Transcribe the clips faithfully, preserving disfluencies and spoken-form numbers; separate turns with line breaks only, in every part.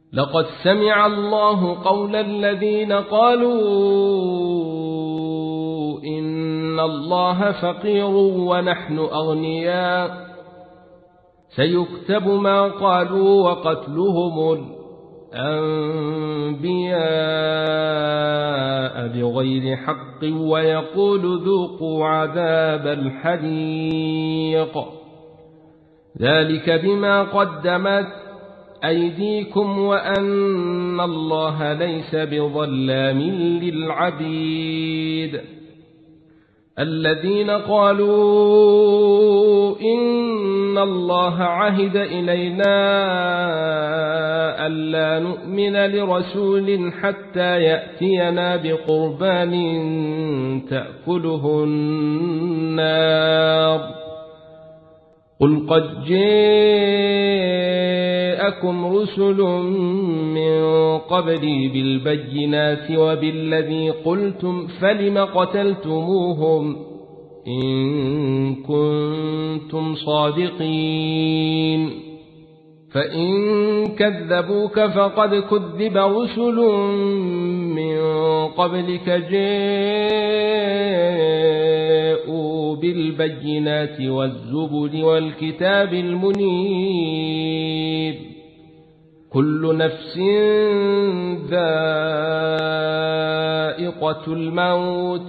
لقد سمع الله قول الذين قالوا إن الله فقير ونحن أغنياء سيكتب ما قالوا وقتلهم الأنبياء بغير حق ويقول ذوقوا عذاب الحريق ذلك بما قدمت أيديكم وأن الله ليس بظلام للعبيد الذين قالوا إن الله عهد إلينا ألا نؤمن لرسول حتى يأتينا بقربان تأكله النار قل قد جاءكم رسل من قبلي بالبينات وبالذي قلتم فلم قتلتموهم إن كنتم صادقين فإن كذبوك فقد كذب رسل من قبلك جاءوا بالبينات والزبر والكتاب المنير كل نفس ذائقة الموت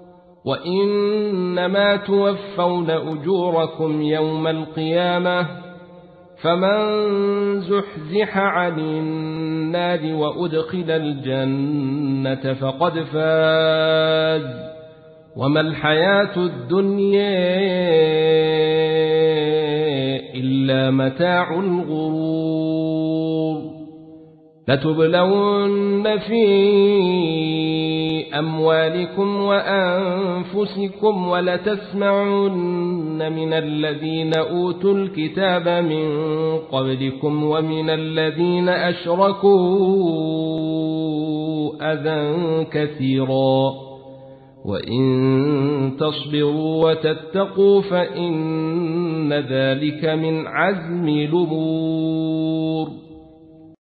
وإنما توفون أجوركم يوم القيامة فمن زحزح عن النار وأدخل الجنة فقد فاز وما الحياة الدنيا إلا متاع الغرور لتبلون في أموالكم وأنفسكم ولتسمعن من الذين أوتوا الكتاب من قبلكم ومن الذين أشركوا أذى كثيرا وإن تصبروا وتتقوا فإن ذلك من عزم الأمور